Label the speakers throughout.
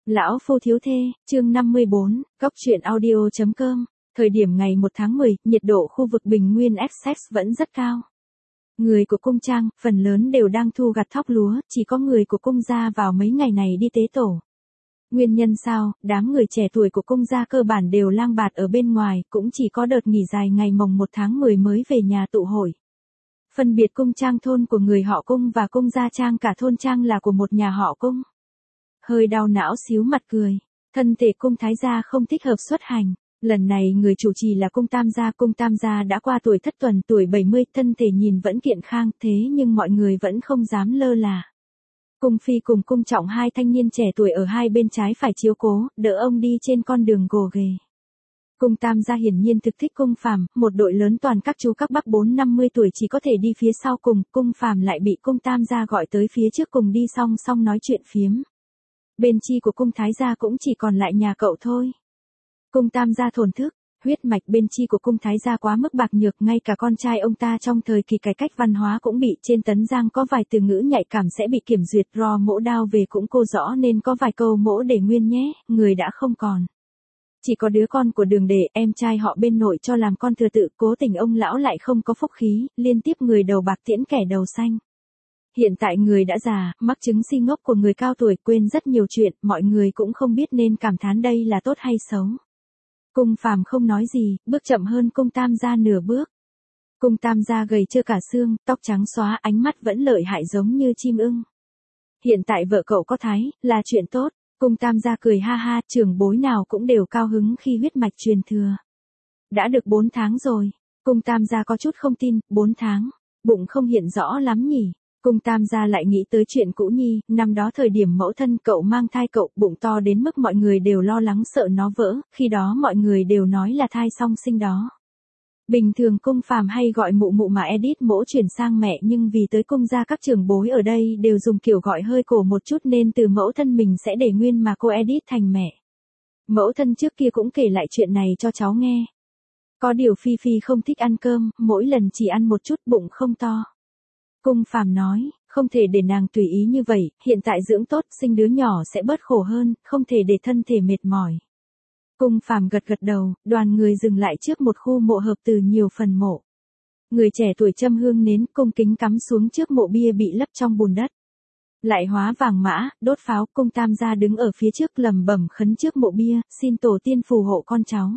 Speaker 1: Lão phu thiếu thê, chương 54, góc truyện audio.com. Thời điểm ngày 1 tháng 10, nhiệt độ khu vực Bình Nguyên Essex vẫn rất cao. Người của cung trang, phần lớn đều đang thu gặt thóc lúa, chỉ có người của cung gia vào mấy ngày này đi tế tổ. Nguyên nhân sao, đám người trẻ tuổi của cung gia cơ bản đều lang bạt ở bên ngoài, cũng chỉ có đợt nghỉ dài ngày mồng 1 tháng 10 mới về nhà tụ hội. Phân biệt cung trang thôn của người họ cung và cung gia trang cả thôn trang là của một nhà họ cung. Hơi đau não xíu mặt cười. Thân thể cung thái gia không thích hợp xuất hành. Lần này người chủ trì là cung tam gia đã qua tuổi thất tuần, tuổi 70, thân thể nhìn vẫn kiện khang, thế nhưng mọi người vẫn không dám lơ là. Cung phi cùng cung trọng hai thanh niên trẻ tuổi ở hai bên trái phải chiếu cố, đỡ ông đi trên con đường gồ ghề. Cung tam gia hiển nhiên thực thích cung phàm, một đội lớn toàn các chú các bác 4-50 tuổi chỉ có thể đi phía sau cùng, cung phàm lại bị cung tam gia gọi tới phía trước cùng đi song song nói chuyện phiếm. Bên chi của cung thái gia cũng chỉ còn lại nhà cậu thôi. Cung tam gia thổn thức, huyết mạch bên chi của cung thái gia quá mức bạc nhược, ngay cả con trai ông ta trong thời kỳ cải cách văn hóa cũng bị, trên tấn giang có vài từ ngữ nhạy cảm sẽ bị kiểm duyệt, rò mỗ đao về cũng cô rõ nên có vài câu mỗ để nguyên nhé, người đã không còn. Chỉ có đứa con của Đường Đệ, em trai họ bên nội cho làm con thừa tự, cố tình ông lão lại không có phúc khí, liên tiếp người đầu bạc tiễn kẻ đầu xanh. Hiện tại người đã già, mắc chứng si ngốc của người cao tuổi, quên rất nhiều chuyện, mọi người cũng không biết nên cảm thán đây là tốt hay xấu. Cung phàm không nói gì, bước chậm hơn cung tam gia nửa bước. Cung tam gia gầy trơ cả xương, tóc trắng xóa, ánh mắt vẫn lợi hại giống như chim ưng. Hiện tại vợ cậu có thái, là chuyện tốt. Cung tam gia cười ha ha, trưởng bối nào cũng đều cao hứng khi huyết mạch truyền thừa. Đã được 4 tháng rồi. Cung tam gia có chút không tin, 4 tháng. Bụng không hiện rõ lắm nhỉ. Cung tam gia lại nghĩ tới chuyện cũ nhi, năm đó thời điểm mẫu thân cậu mang thai cậu, bụng to đến mức mọi người đều lo lắng sợ nó vỡ, khi đó mọi người đều nói là thai song sinh đó. Bình thường cung phàm hay gọi mụ mụ mà Edith mỗ chuyển sang mẹ, nhưng vì tới cung gia các trưởng bối ở đây đều dùng kiểu gọi hơi cổ một chút nên từ mẫu thân mình sẽ để nguyên mà cô Edith thành mẹ. Mẫu thân trước kia cũng kể lại chuyện này cho cháu nghe. Có điều Phi Phi không thích ăn cơm, mỗi lần chỉ ăn một chút bụng không to. Cung phàm nói, không thể để nàng tùy ý như vậy, hiện tại dưỡng tốt, sinh đứa nhỏ sẽ bớt khổ hơn, không thể để thân thể mệt mỏi. Cung phàm gật gật đầu, đoàn người dừng lại trước một khu mộ hợp từ nhiều phần mộ. Người trẻ tuổi châm hương nến, cung kính cắm xuống trước mộ bia bị lấp trong bùn đất. Lại hóa vàng mã, đốt pháo, cung tam gia đứng ở phía trước lẩm bẩm khấn trước mộ bia, xin tổ tiên phù hộ con cháu.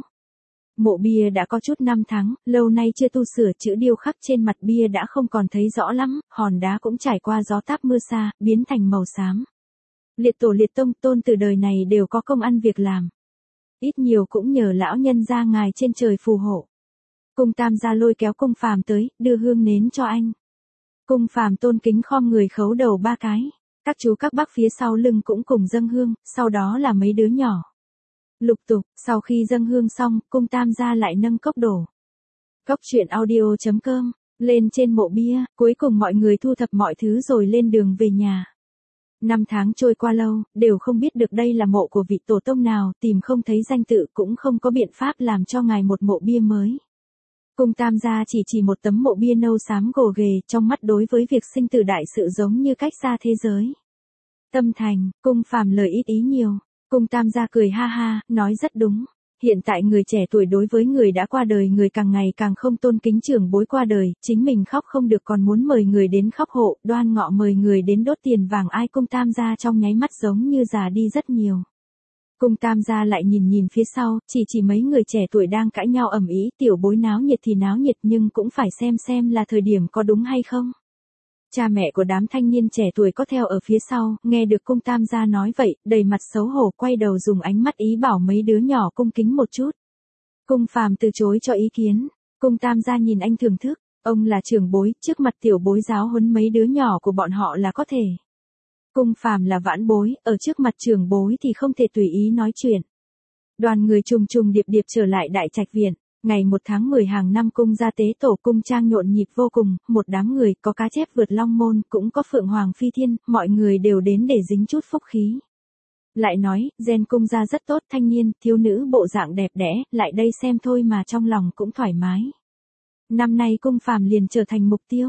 Speaker 1: Mộ bia đã có chút năm tháng, lâu nay chưa tu sửa, chữ điêu khắc trên mặt bia đã không còn thấy rõ lắm, hòn đá cũng trải qua gió táp mưa xa, biến thành màu xám. Liệt tổ liệt tông tôn từ đời này đều có công ăn việc làm. Ít nhiều cũng nhờ lão nhân gia ngài trên trời phù hộ. Cung tam gia lôi kéo cung phàm tới, đưa hương nến cho anh. Cung phàm tôn kính khom người khấu đầu 3 cái. Các chú các bác phía sau lưng cũng cùng dâng hương, sau đó là mấy đứa nhỏ. Lục tục, sau khi dâng hương xong, cung tam gia lại nâng cốc đổ. Góc truyện audio.com, lên trên mộ bia, cuối cùng mọi người thu thập mọi thứ rồi lên đường về nhà. 5 tháng trôi qua lâu, đều không biết được đây là mộ của vị tổ tông nào, tìm không thấy danh tự cũng không có biện pháp làm cho ngài một mộ bia mới. Cung tam gia chỉ một tấm mộ bia nâu xám gồ ghề, trong mắt đối với việc sinh tử đại sự giống như cách xa thế giới. Tâm thành, cung phàm lời ít ý nhiều. Cung tam gia cười ha ha, nói rất đúng. Hiện tại người trẻ tuổi đối với người đã qua đời người càng ngày càng không tôn kính trưởng bối qua đời, chính mình khóc không được còn muốn mời người đến khóc hộ, đoan ngọ mời người đến đốt tiền vàng ai. Cung tam gia trong nháy mắt giống như già đi rất nhiều. Cung tam gia lại nhìn phía sau, chỉ mấy người trẻ tuổi đang cãi nhau ầm ĩ, tiểu bối náo nhiệt thì náo nhiệt nhưng cũng phải xem là thời điểm có đúng hay không. Cha mẹ của đám thanh niên trẻ tuổi có theo ở phía sau, nghe được cung tam gia nói vậy, đầy mặt xấu hổ quay đầu dùng ánh mắt ý bảo mấy đứa nhỏ cung kính một chút. Cung phàm từ chối cho ý kiến, cung tam gia nhìn anh thưởng thức, ông là trưởng bối, trước mặt tiểu bối giáo huấn mấy đứa nhỏ của bọn họ là có thể. Cung phàm là vãn bối, ở trước mặt trưởng bối thì không thể tùy ý nói chuyện. Đoàn người trùng điệp trở lại đại trạch viện. Ngày 1 tháng 10 hàng năm cung gia tế tổ, cung trang nhộn nhịp vô cùng, một đám người, có cá chép vượt long môn, cũng có phượng hoàng phi thiên, mọi người đều đến để dính chút phúc khí. Lại nói, gen cung gia rất tốt, thanh niên, thiếu nữ bộ dạng đẹp đẽ, lại đây xem thôi mà trong lòng cũng thoải mái. Năm nay cung phàm liền trở thành mục tiêu.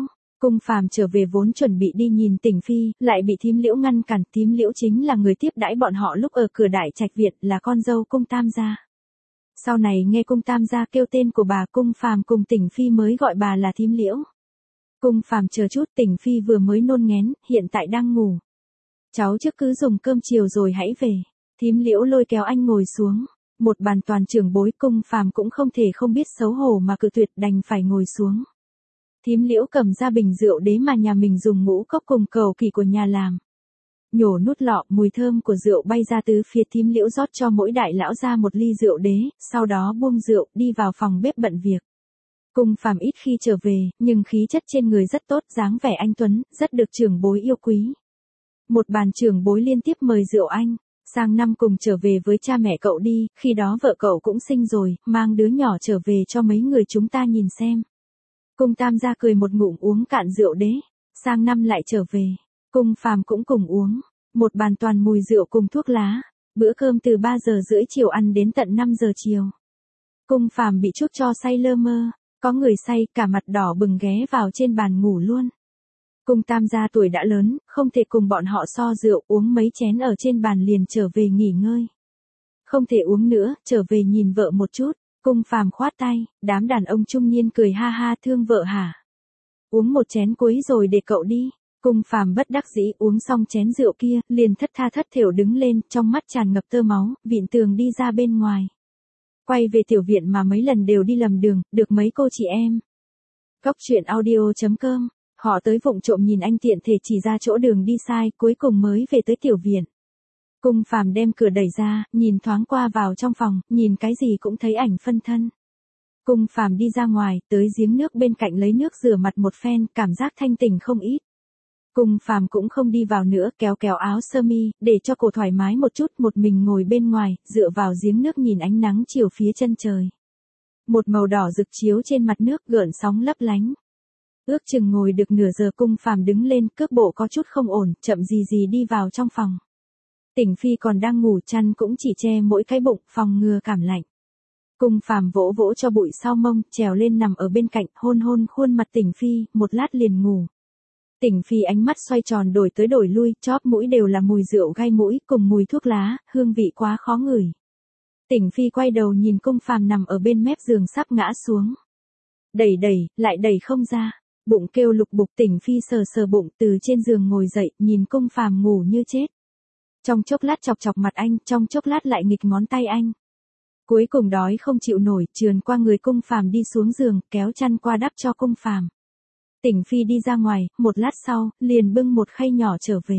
Speaker 1: Cung Phàm trở về vốn chuẩn bị đi nhìn Tỉnh Phi, lại bị Thím Liễu ngăn cản. Thím Liễu chính là người tiếp đãi bọn họ lúc ở cửa Đại Trạch viện, là con dâu Cung Tam gia. Sau này nghe Cung Tam gia kêu tên của bà, Cung Phàm cùng Tỉnh Phi mới gọi bà là Thím Liễu. Cung Phàm chờ chút, Tỉnh Phi vừa mới nôn nghén, hiện tại đang ngủ. Cháu trước cứ dùng cơm chiều rồi hãy về. Thím Liễu lôi kéo anh ngồi xuống. Một bàn toàn trưởng bối, Cung Phàm cũng không thể không biết xấu hổ mà cự tuyệt, đành phải ngồi xuống. Thím Liễu cầm ra bình rượu đế mà nhà mình dùng ngũ cốc cùng cầu kỳ của nhà làm. Nhổ nút lọ, mùi thơm của rượu bay ra từ phía Thím Liễu, rót cho mỗi đại lão ra một ly rượu đế, sau đó buông rượu, đi vào phòng bếp bận việc. Cung Phàm ít khi trở về, nhưng khí chất trên người rất tốt, dáng vẻ anh tuấn, rất được trưởng bối yêu quý. Một bàn trưởng bối liên tiếp mời rượu anh. Sang năm cùng trở về với cha mẹ cậu đi, khi đó vợ cậu cũng sinh rồi, mang đứa nhỏ trở về cho mấy người chúng ta nhìn xem. Cung Tam gia cười một ngụm uống cạn rượu đế. Sang năm lại trở về. Cung Phàm cũng cùng uống. Một bàn toàn mùi rượu cùng thuốc lá. Bữa cơm từ 3 giờ rưỡi chiều ăn đến tận 5 giờ chiều. Cung Phàm bị chuốc cho say lơ mơ. Có người say, cả mặt đỏ bừng ghé vào trên bàn ngủ luôn. Cung Tam gia tuổi đã lớn, không thể cùng bọn họ so rượu, uống mấy chén ở trên bàn liền trở về nghỉ ngơi. Không thể uống nữa, trở về nhìn vợ một chút. Cung Phàm khoát tay, đám đàn ông trung niên cười ha ha, thương vợ hả? Uống một chén cuối rồi để cậu đi. Cung Phàm bất đắc dĩ uống xong chén rượu kia, liền thất tha thất thểu đứng lên, trong mắt tràn ngập tơ máu, vịn tường đi ra bên ngoài. Quay về tiểu viện mà mấy lần đều đi lầm đường, được mấy cô chị em. Góc truyện audio.com. Họ tới vụng trộm nhìn anh tiện thể chỉ ra chỗ đường đi sai, cuối cùng mới về tới tiểu viện. Cung Phàm đem cửa đẩy ra, nhìn thoáng qua vào trong phòng, nhìn cái gì cũng thấy ảnh phân thân. Cung Phàm đi ra ngoài, tới giếng nước bên cạnh lấy nước rửa mặt một phen, cảm giác thanh tỉnh không ít. Cung Phàm cũng không đi vào nữa, kéo kéo áo sơ mi, để cho cổ thoải mái một chút, một mình ngồi bên ngoài, dựa vào giếng nước nhìn ánh nắng chiều phía chân trời. Một màu đỏ rực chiếu trên mặt nước, gợn sóng lấp lánh. Ước chừng ngồi được nửa giờ, Cung Phàm đứng lên, cước bộ có chút không ổn, chậm gì đi vào trong phòng. Tỉnh Phi còn đang ngủ, chăn cũng chỉ che mỗi cái bụng, phòng ngừa cảm lạnh. Cung Phàm vỗ vỗ cho bụi sau mông, trèo lên nằm ở bên cạnh, hôn hôn khuôn mặt Tỉnh Phi, một lát liền ngủ. Tỉnh Phi ánh mắt xoay tròn đổi tới đổi lui, chóp mũi đều là mùi rượu gai mũi, cùng mùi thuốc lá, hương vị quá khó ngửi. Tỉnh Phi quay đầu nhìn Cung Phàm nằm ở bên mép giường sắp ngã xuống. Đẩy, lại đẩy không ra. Bụng kêu lục bục, Tỉnh Phi sờ bụng, từ trên giường ngồi dậy, nhìn Cung Phàm ngủ như chết. Trong chốc lát chọc chọc mặt anh, trong chốc lát lại nghịch ngón tay anh. Cuối cùng đói không chịu nổi, trườn qua người Cung Phàm đi xuống giường, kéo chăn qua đắp cho Cung Phàm. Tỉnh Phi đi ra ngoài, một lát sau, liền bưng một khay nhỏ trở về.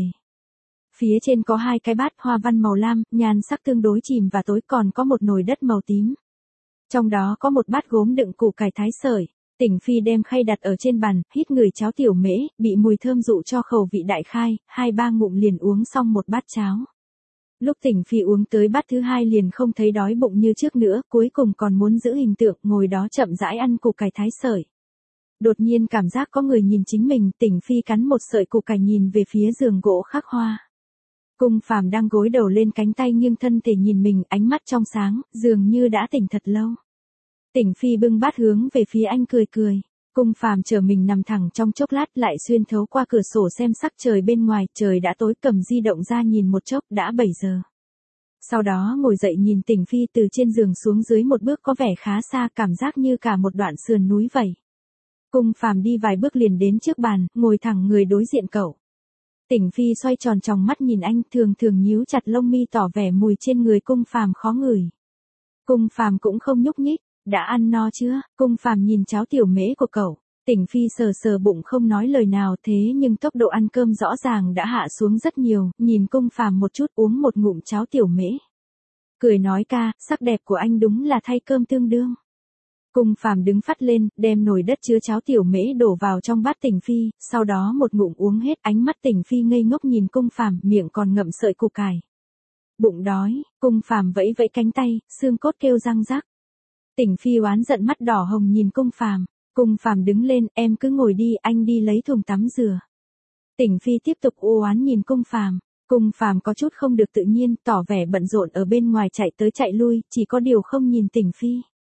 Speaker 1: Phía trên có 2 cái bát hoa văn màu lam, nhan sắc tương đối chìm và tối, còn có một nồi đất màu tím. Trong đó có một bát gốm đựng củ cải thái sợi. Tỉnh Phi đem khay đặt ở trên bàn, hít người cháo tiểu mễ, bị mùi thơm dụ cho khẩu vị đại khai, 2-3 ngụm liền uống xong một bát cháo. Lúc Tỉnh Phi uống tới bát thứ 2 liền không thấy đói bụng như trước nữa, cuối cùng còn muốn giữ hình tượng, ngồi đó chậm rãi ăn củ cải thái sợi. Đột nhiên cảm giác có người nhìn chính mình, Tỉnh Phi cắn một sợi củ cải nhìn về phía giường gỗ khắc hoa. Cung Phàm đang gối đầu lên cánh tay nghiêng thân thể nhìn mình, ánh mắt trong sáng, dường như đã tỉnh thật lâu. Tỉnh Phi bưng bát hướng về phía anh cười cười. Cung Phàm chờ mình nằm thẳng trong chốc lát, lại xuyên thấu qua cửa sổ xem sắc trời bên ngoài, trời đã tối, cầm di động ra nhìn một chốc, đã 7 giờ. Sau đó ngồi dậy nhìn Tỉnh Phi từ trên giường xuống dưới một bước có vẻ khá xa, cảm giác như cả một đoạn sườn núi vậy. Cung Phàm đi vài bước liền đến trước bàn, ngồi thẳng người đối diện cậu. Tỉnh Phi xoay tròn tròng mắt nhìn anh, thường nhíu chặt lông mi tỏ vẻ mùi trên người Cung Phàm khó ngửi. Cung Phàm cũng không nhúc nhích. Đã ăn no chưa? Cung Phàm nhìn cháo tiểu mễ của cậu. Tỉnh Phi sờ bụng không nói lời nào, thế nhưng tốc độ ăn cơm rõ ràng đã hạ xuống rất nhiều, nhìn Cung Phàm một chút, uống một ngụm cháo tiểu mễ. Cười nói, ca, sắc đẹp của anh đúng là thay cơm tương đương. Cung Phàm đứng phắt lên, đem nồi đất chứa cháo tiểu mễ đổ vào trong bát Tỉnh Phi, sau đó một ngụm uống hết, ánh mắt Tỉnh Phi ngây ngốc nhìn Cung Phàm, miệng còn ngậm sợi củ cải. Bụng đói, Cung Phàm vẫy vẫy cánh tay, xương cốt kêu răng rắc. Tỉnh Phi oán giận mắt đỏ hồng nhìn Cung Phàm. Cung Phàm đứng lên, em cứ ngồi đi, anh đi lấy thùng tắm rửa. Tỉnh Phi tiếp tục u oán nhìn Cung Phàm. Cung Phàm có chút không được tự nhiên, tỏ vẻ bận rộn ở bên ngoài chạy tới chạy lui, chỉ có điều không nhìn Tỉnh Phi.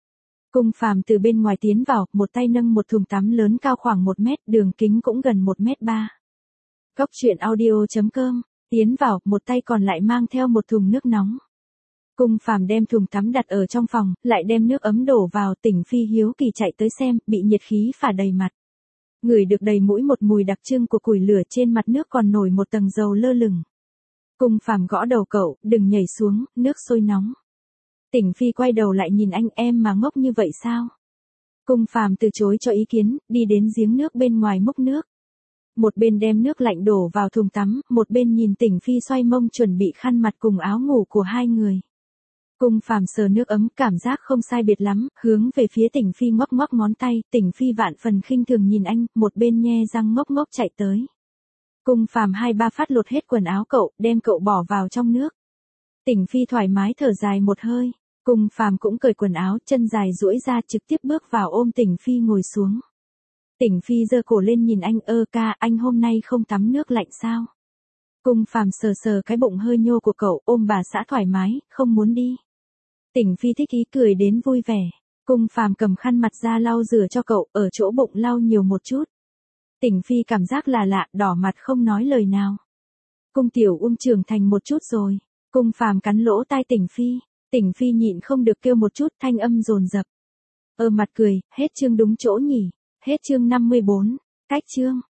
Speaker 1: Cung Phàm từ bên ngoài tiến vào, một tay nâng một thùng tắm lớn cao khoảng 1 mét, đường kính cũng gần 1,3 m. Cóc truyện audio.com, tiến vào, một tay còn lại mang theo một thùng nước nóng. Cung Phàm đem thùng tắm đặt ở trong phòng, lại đem nước ấm đổ vào, Tỉnh Phi hiếu kỳ chạy tới xem, bị nhiệt khí phả đầy mặt. Ngửi được đầy mũi một mùi đặc trưng của củi lửa, trên mặt nước còn nổi một tầng dầu lơ lửng. Cung Phàm gõ đầu cậu, đừng nhảy xuống, nước sôi nóng. Tỉnh Phi quay đầu lại nhìn anh, em mà ngốc như vậy sao? Cung Phàm từ chối cho ý kiến, đi đến giếng nước bên ngoài múc nước. Một bên đem nước lạnh đổ vào thùng tắm, một bên nhìn Tỉnh Phi xoay mông chuẩn bị khăn mặt cùng áo ngủ của hai người. Cung Phàm sờ nước ấm, cảm giác không sai biệt lắm, hướng về phía Tỉnh Phi ngoắc ngoắc ngón tay, Tỉnh Phi vạn phần khinh thường nhìn anh, một bên nhe răng ngốc ngốc chạy tới. Cung Phàm 2-3 phát lột hết quần áo cậu, đem cậu bỏ vào trong nước. Tỉnh Phi thoải mái thở dài một hơi, Cung Phàm cũng cởi quần áo, chân dài duỗi ra trực tiếp bước vào ôm Tỉnh Phi ngồi xuống. Tỉnh Phi giơ cổ lên nhìn anh, ca, anh hôm nay không tắm nước lạnh sao? Cung Phàm sờ sờ cái bụng hơi nhô của cậu, ôm bà xã thoải mái, không muốn đi. Tỉnh Phi thích ý cười đến vui vẻ. Cung Phàm cầm khăn mặt ra lau rửa cho cậu, ở chỗ bụng lau nhiều một chút. Tỉnh Phi cảm giác là lạ, đỏ mặt không nói lời nào. Cung Tiểu trưởng thành một chút rồi. Cung Phàm cắn lỗ tai Tỉnh Phi. Tỉnh Phi nhịn không được kêu một chút, thanh âm dồn dập. Mặt cười, hết chương đúng chỗ nhỉ. Hết chương 54. Cách chương.